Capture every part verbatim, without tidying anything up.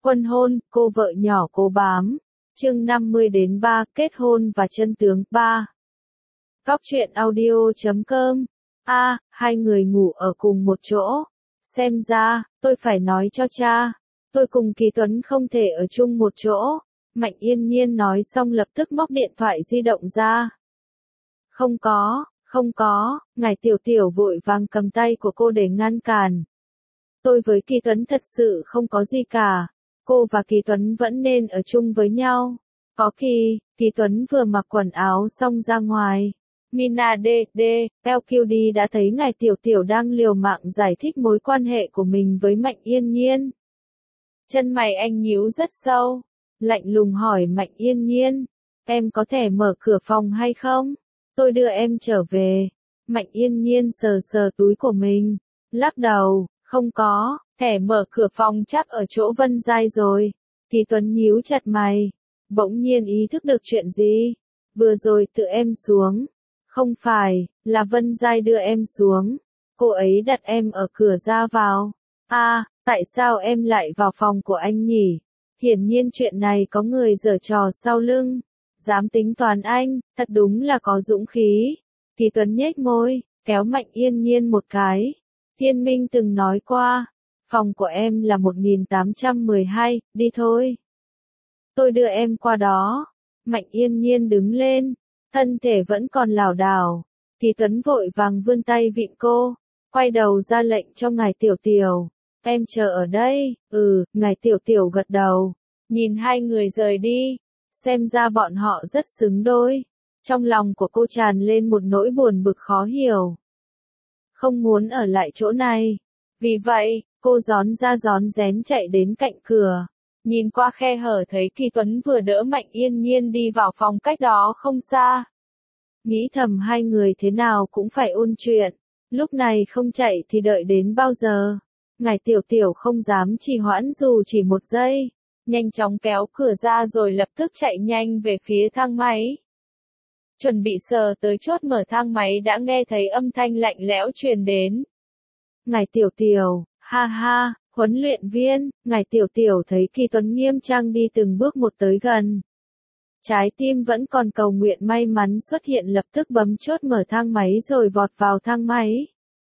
Quân hôn, cô vợ nhỏ cố bám. Chương năm mươi đến ba, kết hôn và chân tướng. ba. Góc truyện audio chấm com. A, hai người ngủ ở cùng một chỗ. Xem ra, tôi phải nói cho cha. Tôi cùng Kỳ Tuấn không thể ở chung một chỗ. Mạnh Yên Nhiên nói xong lập tức móc điện thoại di động ra. Không có, không có, ngài Tiểu Tiểu vội vàng cầm tay của cô để ngăn cản. Tôi với Kỳ Tuấn thật sự không có gì cả. Cô và Kỳ Tuấn vẫn nên ở chung với nhau. Có Kỳ, Kỳ Tuấn vừa mặc quần áo xong ra ngoài. Mina D D, L Q D đã thấy ngài Tiểu Tiểu đang liều mạng giải thích mối quan hệ của mình với Mạnh Yên Nhiên. Chân mày anh nhíu rất sâu, lạnh lùng hỏi Mạnh Yên Nhiên, em có thể mở cửa phòng hay không? Tôi đưa em trở về. Mạnh Yên Nhiên sờ sờ túi của mình, lắc đầu, không có, thẻ mở cửa phòng chắc ở chỗ Vân Giai rồi. Kỳ Tuấn nhíu chặt mày, bỗng nhiên ý thức được chuyện gì. Vừa rồi tự em xuống. Không phải, là Vân Giai đưa em xuống. Cô ấy đặt em ở cửa ra vào. À, tại sao em lại vào phòng của anh nhỉ? Hiển nhiên chuyện này có người giở trò sau lưng. Dám tính toán anh, thật đúng là có dũng khí. Kỳ Tuấn nhếch môi, kéo Mạnh Yên Nhiên một cái. Thiên Minh từng nói qua, phòng của em là một nghìn tám trăm mười hai, đi thôi. Tôi đưa em qua đó. Mạnh Yên Nhiên đứng lên, thân thể vẫn còn lảo đảo. Kỳ Tuấn vội vàng vươn tay vịn cô, quay đầu ra lệnh cho ngài Tiểu Tiểu. Em chờ ở đây. Ừ, ngài Tiểu Tiểu gật đầu. Nhìn hai người rời đi, xem ra bọn họ rất xứng đôi. Trong lòng của cô tràn lên một nỗi buồn bực khó hiểu. Không muốn ở lại chỗ này. Vì vậy, cô gión ra gión rén chạy đến cạnh cửa. Nhìn qua khe hở thấy Kỳ Tuấn vừa đỡ Mạnh Yên Nhiên đi vào phòng cách đó không xa. Nghĩ thầm hai người thế nào cũng phải ôn chuyện. Lúc này không chạy thì đợi đến bao giờ. Ngài Tiểu Tiểu không dám trì hoãn dù chỉ một giây. Nhanh chóng kéo cửa ra rồi lập tức chạy nhanh về phía thang máy. Chuẩn bị sờ tới chốt mở thang máy đã nghe thấy âm thanh lạnh lẽo truyền đến. Ngài Tiểu Tiểu, ha ha, huấn luyện viên. Ngài Tiểu Tiểu thấy Kỳ Tuấn nghiêm trang đi từng bước một tới gần. Trái tim vẫn còn cầu nguyện may mắn xuất hiện lập tức bấm chốt mở thang máy rồi vọt vào thang máy.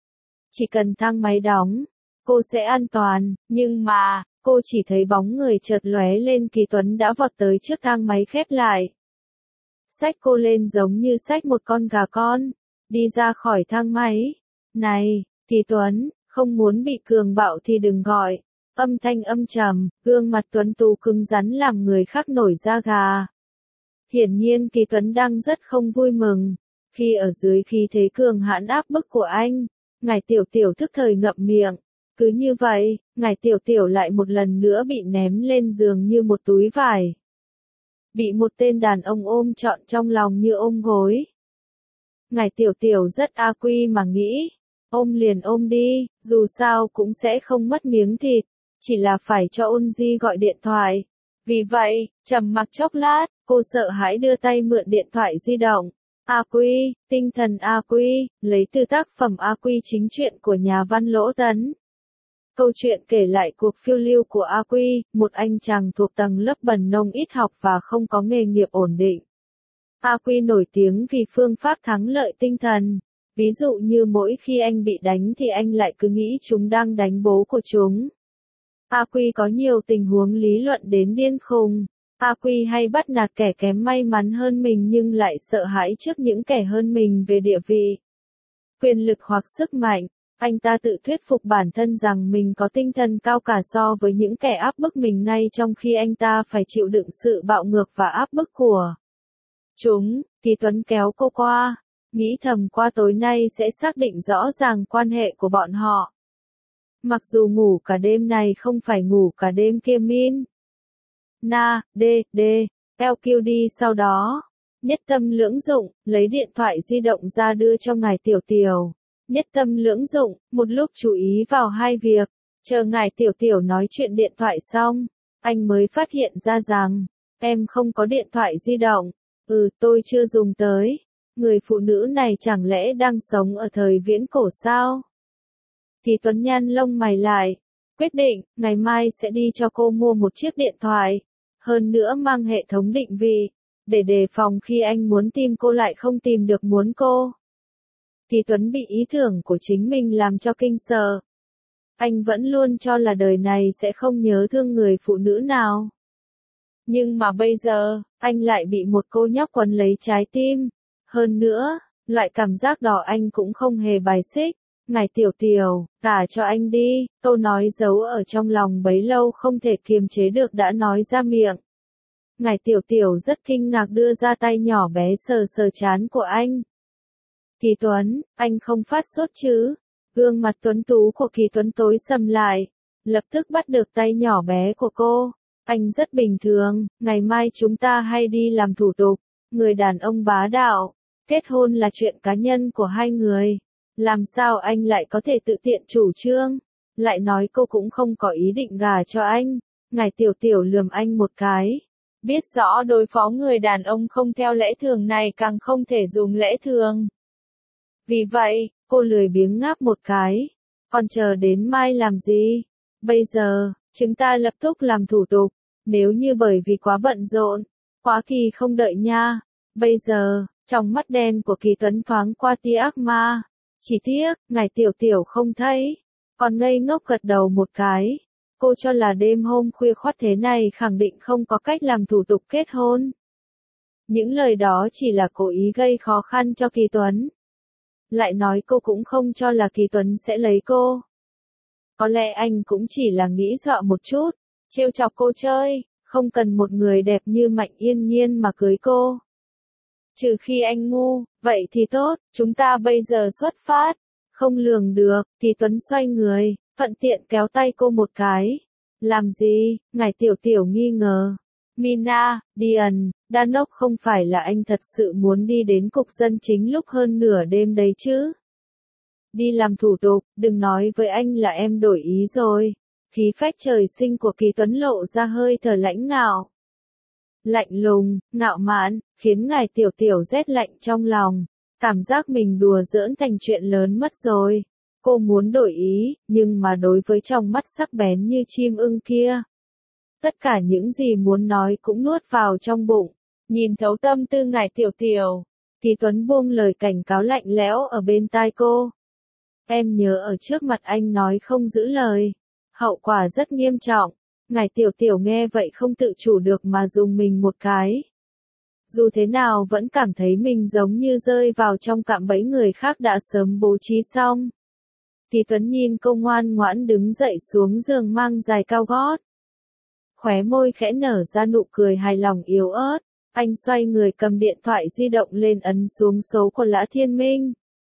Chỉ cần thang máy đóng, cô sẽ an toàn, nhưng mà, cô chỉ thấy bóng người chợt lóe lên. Kỳ Tuấn đã vọt tới trước thang máy khép lại. Xách cô lên giống như xách một con gà con, đi ra khỏi thang máy. Này, Kỳ Tuấn, không muốn bị cường bạo thì đừng gọi. Âm thanh âm trầm, gương mặt tuấn tú cứng rắn làm người khác nổi da gà. Hiển nhiên Kỳ Tuấn đang rất không vui mừng. Khi ở dưới khí thế cường hãn áp bức của anh, ngài Tiểu Tiểu thức thời ngậm miệng. Cứ như vậy, ngài Tiểu Tiểu lại một lần nữa bị ném lên giường như một túi vải. Bị một tên đàn ông ôm trọn trong lòng như ôm gối. Ngài Tiểu Tiểu rất a quy mà nghĩ. Ôm liền ôm đi, dù sao cũng sẽ không mất miếng thịt. Chỉ là phải cho Ôn Di gọi điện thoại. Vì vậy, trầm mặc chốc lát, cô sợ hãi đưa tay mượn điện thoại di động. A Quy, tinh thần A Quy, lấy từ tác phẩm A Quy chính truyện của nhà văn Lỗ Tấn. Câu chuyện kể lại cuộc phiêu lưu của A Quy, một anh chàng thuộc tầng lớp bần nông ít học và không có nghề nghiệp ổn định. A Quy nổi tiếng vì phương pháp thắng lợi tinh thần. Ví dụ như mỗi khi anh bị đánh thì anh lại cứ nghĩ chúng đang đánh bố của chúng. A Quy có nhiều tình huống lý luận đến điên khùng. A Quy hay bắt nạt kẻ kém may mắn hơn mình nhưng lại sợ hãi trước những kẻ hơn mình về địa vị, quyền lực hoặc sức mạnh. Anh ta tự thuyết phục bản thân rằng mình có tinh thần cao cả so với những kẻ áp bức mình ngay trong khi anh ta phải chịu đựng sự bạo ngược và áp bức của chúng. Kỳ Tuấn kéo cô qua, nghĩ thầm qua tối nay sẽ xác định rõ ràng quan hệ của bọn họ. Mặc dù ngủ cả đêm này không phải ngủ cả đêm kia min. Na, D, D, L Q D sau đó. Nhất tâm lưỡng dụng, lấy điện thoại di động ra đưa cho ngài Tiểu Tiểu. Nhất tâm lưỡng dụng, một lúc chú ý vào hai việc. Chờ ngài Tiểu Tiểu nói chuyện điện thoại xong, anh mới phát hiện ra rằng, em không có điện thoại di động. Ừ, tôi chưa dùng tới. Người phụ nữ này chẳng lẽ đang sống ở thời viễn cổ sao? Thì Tuấn nhăn lông mày lại. quyết định, ngày mai sẽ đi cho cô mua một chiếc điện thoại. Hơn nữa mang hệ thống định vị, để đề phòng khi anh muốn tìm cô lại không tìm được muốn cô. Kỳ Tuấn bị ý tưởng của chính mình làm cho kinh sợ. Anh vẫn luôn cho là đời này sẽ không nhớ thương người phụ nữ nào. Nhưng mà bây giờ, anh lại bị một cô nhóc quấn lấy trái tim. Hơn nữa, loại cảm giác đó anh cũng không hề bài xích. Ngài Tiểu Tiểu, gả cho anh đi, câu nói giấu ở trong lòng bấy lâu không thể kiềm chế được đã nói ra miệng. Ngài Tiểu Tiểu rất kinh ngạc đưa ra tay nhỏ bé sờ sờ trán của anh. Kỳ Tuấn, anh không phát sốt chứ? Gương mặt tuấn tú của Kỳ Tuấn tối sầm lại, lập tức bắt được tay nhỏ bé của cô. Anh rất bình thường, ngày mai chúng ta hay đi làm thủ tục. Người đàn ông bá đạo, kết hôn là chuyện cá nhân của hai người. Làm sao anh lại có thể tự tiện chủ trương? Lại nói cô cũng không có ý định gả cho anh. Ngài Tiểu Tiểu lườm anh một cái. Biết rõ đối phó người đàn ông không theo lẽ thường này càng không thể dùng lẽ thường. Vì vậy, cô lười biếng ngáp một cái. Còn chờ đến mai làm gì? Bây giờ, chúng ta lập tức làm thủ tục. Nếu như bởi vì quá bận rộn, quá kỳ không đợi nha. Bây giờ, trong mắt đen của Kỳ Tuấn thoáng qua tia ác ma. Chỉ tiếc, ngài Tiểu Tiểu không thấy. Còn ngây ngốc gật đầu một cái. Cô cho là đêm hôm khuya khoắt thế này khẳng định không có cách làm thủ tục kết hôn. Những lời đó chỉ là cố ý gây khó khăn cho Kỳ Tuấn. Lại nói cô cũng không cho là Kỳ Tuấn sẽ lấy cô. Có lẽ anh cũng chỉ là nghĩ dọa một chút, trêu chọc cô chơi, không cần một người đẹp như Mạnh Yên Nhiên mà cưới cô. Trừ khi anh ngu, vậy thì tốt, chúng ta bây giờ xuất phát. Không lường được, Kỳ Tuấn xoay người, thuận tiện kéo tay cô một cái. Làm gì? Ngài Tiểu Tiểu nghi ngờ. Mina, Điền, Đan Ốc không phải là anh thật sự muốn đi đến cục dân chính lúc hơn nửa đêm đấy chứ? Đi làm thủ tục, đừng nói với anh là em đổi ý rồi. Khí phách trời sinh của Kỳ Tuấn lộ ra hơi thở lãnh ngạo. Lạnh lùng, ngạo mạn, khiến ngài Tiểu Tiểu rét lạnh trong lòng. Cảm giác mình đùa giỡn thành chuyện lớn mất rồi. Cô muốn đổi ý, nhưng mà đối với trong mắt sắc bén như chim ưng kia. Tất cả những gì muốn nói cũng nuốt vào trong bụng. Nhìn thấu tâm tư ngài Tiểu Tiểu. Kỳ Tuấn buông lời cảnh cáo lạnh lẽo ở bên tai cô. Em nhớ ở trước mặt anh nói không giữ lời. Hậu quả rất nghiêm trọng. Ngài Tiểu Tiểu nghe vậy không tự chủ được mà dùng mình một cái. Dù thế nào vẫn cảm thấy mình giống như rơi vào trong cạm bẫy người khác đã sớm bố trí xong. Kỳ Tuấn nhìn cô ngoan ngoãn đứng dậy xuống giường mang giày cao gót. Khóe môi khẽ nở ra nụ cười hài lòng yếu ớt. Anh xoay người cầm điện thoại di động lên ấn xuống số của Lã Thiên Minh.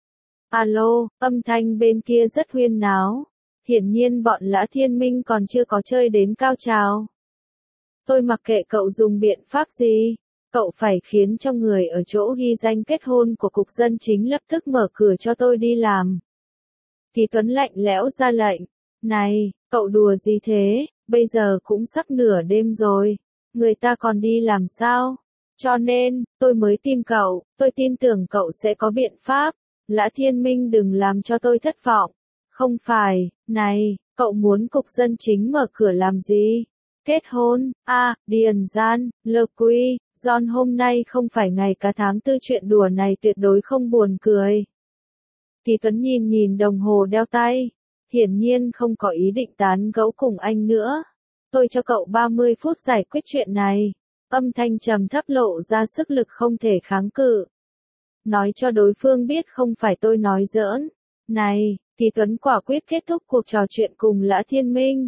Alo, âm thanh bên kia rất huyên náo. Hiển nhiên bọn Lã Thiên Minh còn chưa có chơi đến cao trào. Tôi mặc kệ cậu dùng biện pháp gì. Cậu phải khiến cho người ở chỗ ghi danh kết hôn của cục dân chính lập tức mở cửa cho tôi đi làm. Kỳ Tuấn lạnh lẽo ra lệnh. Này, cậu đùa gì thế, bây giờ cũng sắp nửa đêm rồi. Người ta còn đi làm sao? Cho nên, tôi mới tìm cậu, tôi tin tưởng cậu sẽ có biện pháp. Lã Thiên Minh đừng làm cho tôi thất vọng. Không phải, này, cậu muốn cục dân chính mở cửa làm gì? Kết hôn, a, à, Điền Gian, Lơ Quy, John hôm nay không phải ngày cả tháng tư chuyện đùa này tuyệt đối không buồn cười. Kỳ Tuấn nhìn nhìn đồng hồ đeo tay, hiển nhiên không có ý định tán gẫu cùng anh nữa. Tôi cho cậu ba mươi phút giải quyết chuyện này. Âm thanh trầm thấp lộ ra sức lực không thể kháng cự. Nói cho đối phương biết không phải tôi nói giỡn. Này, Kỳ Tuấn quả quyết kết thúc cuộc trò chuyện cùng Lã Thiên Minh.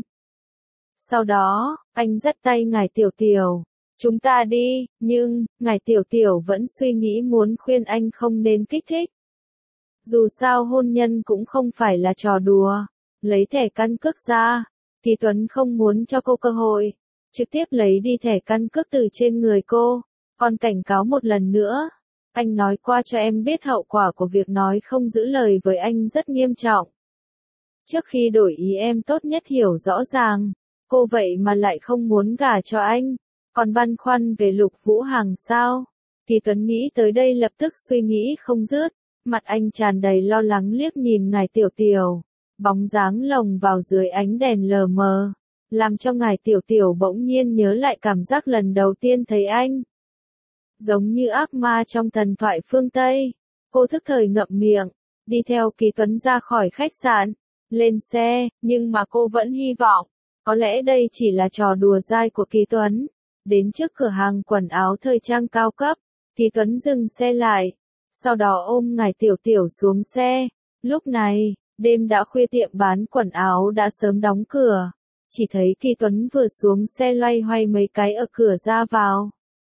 Sau đó, anh dắt tay ngài Tiểu Tiểu. Chúng ta đi, nhưng, ngài Tiểu Tiểu vẫn suy nghĩ muốn khuyên anh không nên kích thích. Dù sao hôn nhân cũng không phải là trò đùa. Lấy thẻ căn cước ra. Kỳ Tuấn không muốn cho cô cơ hội. Trực tiếp lấy đi thẻ căn cước từ trên người cô. Còn cảnh cáo một lần nữa. Anh nói qua cho em biết hậu quả của việc nói không giữ lời với anh rất nghiêm trọng. Trước khi đổi ý em tốt nhất hiểu rõ ràng. Cô vậy mà lại không muốn gả cho anh. Còn băn khoăn về Lục Vũ Hằng sao? Kỳ Tuấn nghĩ tới đây lập tức suy nghĩ không dứt. Mặt anh tràn đầy lo lắng liếc nhìn ngài Tiểu Tiểu. bóng dáng lồng vào dưới ánh đèn lờ mờ, làm cho ngài tiểu tiểu bỗng nhiên nhớ lại cảm giác lần đầu tiên thấy anh. Giống như ác ma trong thần thoại phương Tây, cô thức thời ngậm miệng, đi theo Kỳ Tuấn ra khỏi khách sạn, lên xe, nhưng mà cô vẫn hy vọng, có lẽ đây chỉ là trò đùa dai của Kỳ Tuấn. Đến trước cửa hàng quần áo thời trang cao cấp, Kỳ Tuấn dừng xe lại, sau đó ôm ngài tiểu tiểu xuống xe. Lúc này, đêm đã khuya, tiệm bán quần áo đã sớm đóng cửa, chỉ thấy Kỳ Tuấn vừa xuống xe loay hoay mấy cái ở cửa ra vào.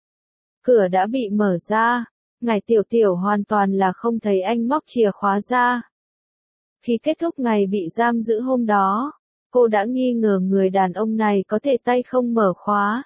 Cửa đã bị mở ra, ngài tiểu tiểu hoàn toàn là không thấy anh móc chìa khóa ra. Khi kết thúc ngày bị giam giữ hôm đó, cô đã nghi ngờ người đàn ông này có thể tay không mở khóa.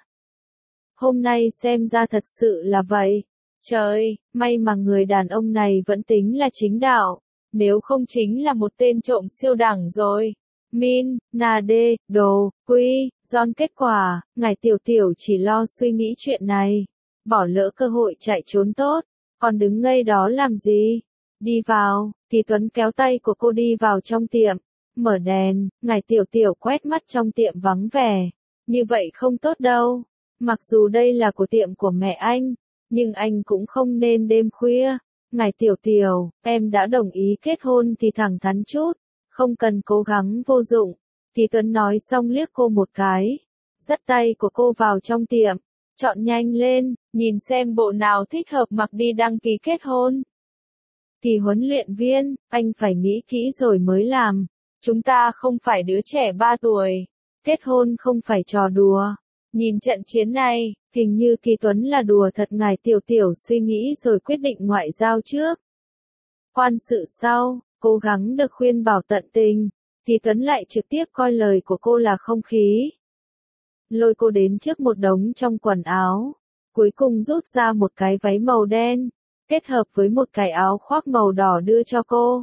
Hôm nay xem ra thật sự là vậy. Trời, may mà người đàn ông này vẫn tính là chính đạo, nếu không chính là một tên trộm siêu đẳng rồi. Min, Na Đê, Đồ, Quy, John. Kết quả, ngài tiểu tiểu chỉ lo suy nghĩ chuyện này, bỏ lỡ cơ hội chạy trốn tốt, còn đứng ngây đó làm gì? Đi vào, Kỳ Tuấn kéo tay của cô đi vào trong tiệm, mở đèn, ngài tiểu tiểu quét mắt trong tiệm vắng vẻ, như vậy không tốt đâu. Mặc dù đây là của tiệm của mẹ anh, nhưng anh cũng không nên đêm khuya. Ngài tiểu tiểu, em đã đồng ý kết hôn thì thẳng thắn chút, không cần cố gắng vô dụng. Kỳ Tuấn nói xong liếc cô một cái, dắt tay của cô vào trong tiệm, chọn nhanh lên, nhìn xem bộ nào thích hợp mặc đi đăng ký kết hôn. Kỳ huấn luyện viên, anh phải nghĩ kỹ rồi mới làm, chúng ta không phải đứa trẻ ba tuổi, kết hôn không phải trò đùa. Nhìn trận chiến này, hình như Kỳ Tuấn là đùa thật. Ngài tiểu tiểu suy nghĩ rồi quyết định ngoại giao trước. Quan sự sau, cố gắng được khuyên bảo tận tình, Kỳ Tuấn lại trực tiếp coi lời của cô là không khí. Lôi cô đến trước một đống trong quần áo, cuối cùng rút ra một cái váy màu đen, kết hợp với một cái áo khoác màu đỏ đưa cho cô.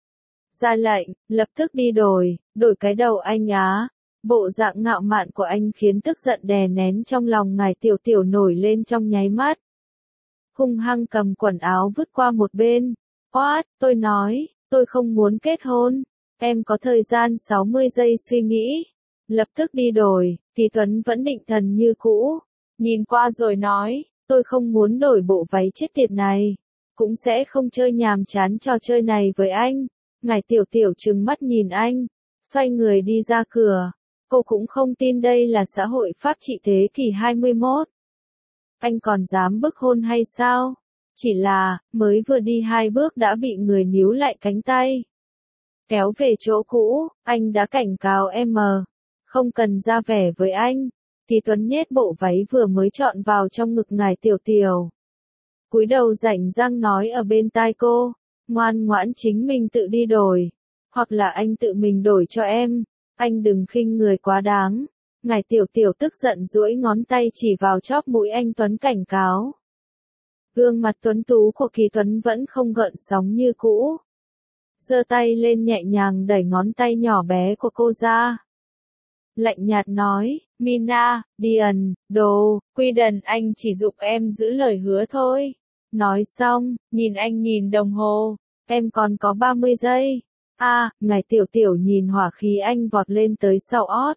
Ra lệnh, lập tức đi đổi, đổi cái đầu anh á. Bộ dạng ngạo mạn của anh khiến tức giận đè nén trong lòng ngài tiểu tiểu nổi lên trong nháy mắt. Hung hăng cầm quần áo vứt qua một bên. What, tôi nói, tôi không muốn kết hôn. Em có thời gian sáu mươi giây suy nghĩ. Lập tức đi đổi. Kỳ Tuấn vẫn định thần như cũ. Nhìn qua rồi nói, tôi không muốn đổi bộ váy chết tiệt này. Cũng sẽ không chơi nhàm chán trò chơi này với anh. Ngài tiểu tiểu trừng mắt nhìn anh, xoay người đi ra cửa. Cô cũng không tin đây là xã hội pháp trị thế kỷ hai mươi mốt. Anh còn dám bức hôn hay sao? Chỉ là, mới vừa đi hai bước đã bị người níu lại cánh tay. Kéo về chỗ cũ, anh đã cảnh cáo em mờ. Không cần ra vẻ với anh. Kỳ Tuấn nhét bộ váy vừa mới chọn vào trong ngực ngài tiểu tiểu. Cúi đầu rảnh răng nói ở bên tai cô, ngoan ngoãn chính mình tự đi đổi. Hoặc là anh tự mình đổi cho em. Anh đừng khinh người quá đáng. Ngài tiểu tiểu tức giận duỗi ngón tay chỉ vào chóp mũi anh Tuấn cảnh cáo. Gương mặt tuấn tú của Kỳ Tuấn vẫn không gợn sóng như cũ. Giơ tay lên nhẹ nhàng đẩy ngón tay nhỏ bé của cô ra. Lạnh nhạt nói, Mina, Điền, Đồ, Quy Đần, anh chỉ giục em giữ lời hứa thôi. Nói xong, nhìn anh nhìn đồng hồ, em còn có ba mươi giây. A, à, ngài tiểu tiểu nhìn hỏa khí anh vọt lên tới sau ót.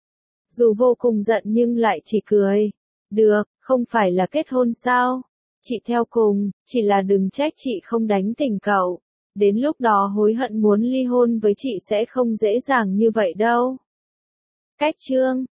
Dù vô cùng giận nhưng lại chỉ cười. Được, không phải là kết hôn sao? Chị theo cùng, chỉ là đừng trách chị không đánh tỉnh cậu. Đến lúc đó hối hận muốn ly hôn với chị sẽ không dễ dàng như vậy đâu. Cách chương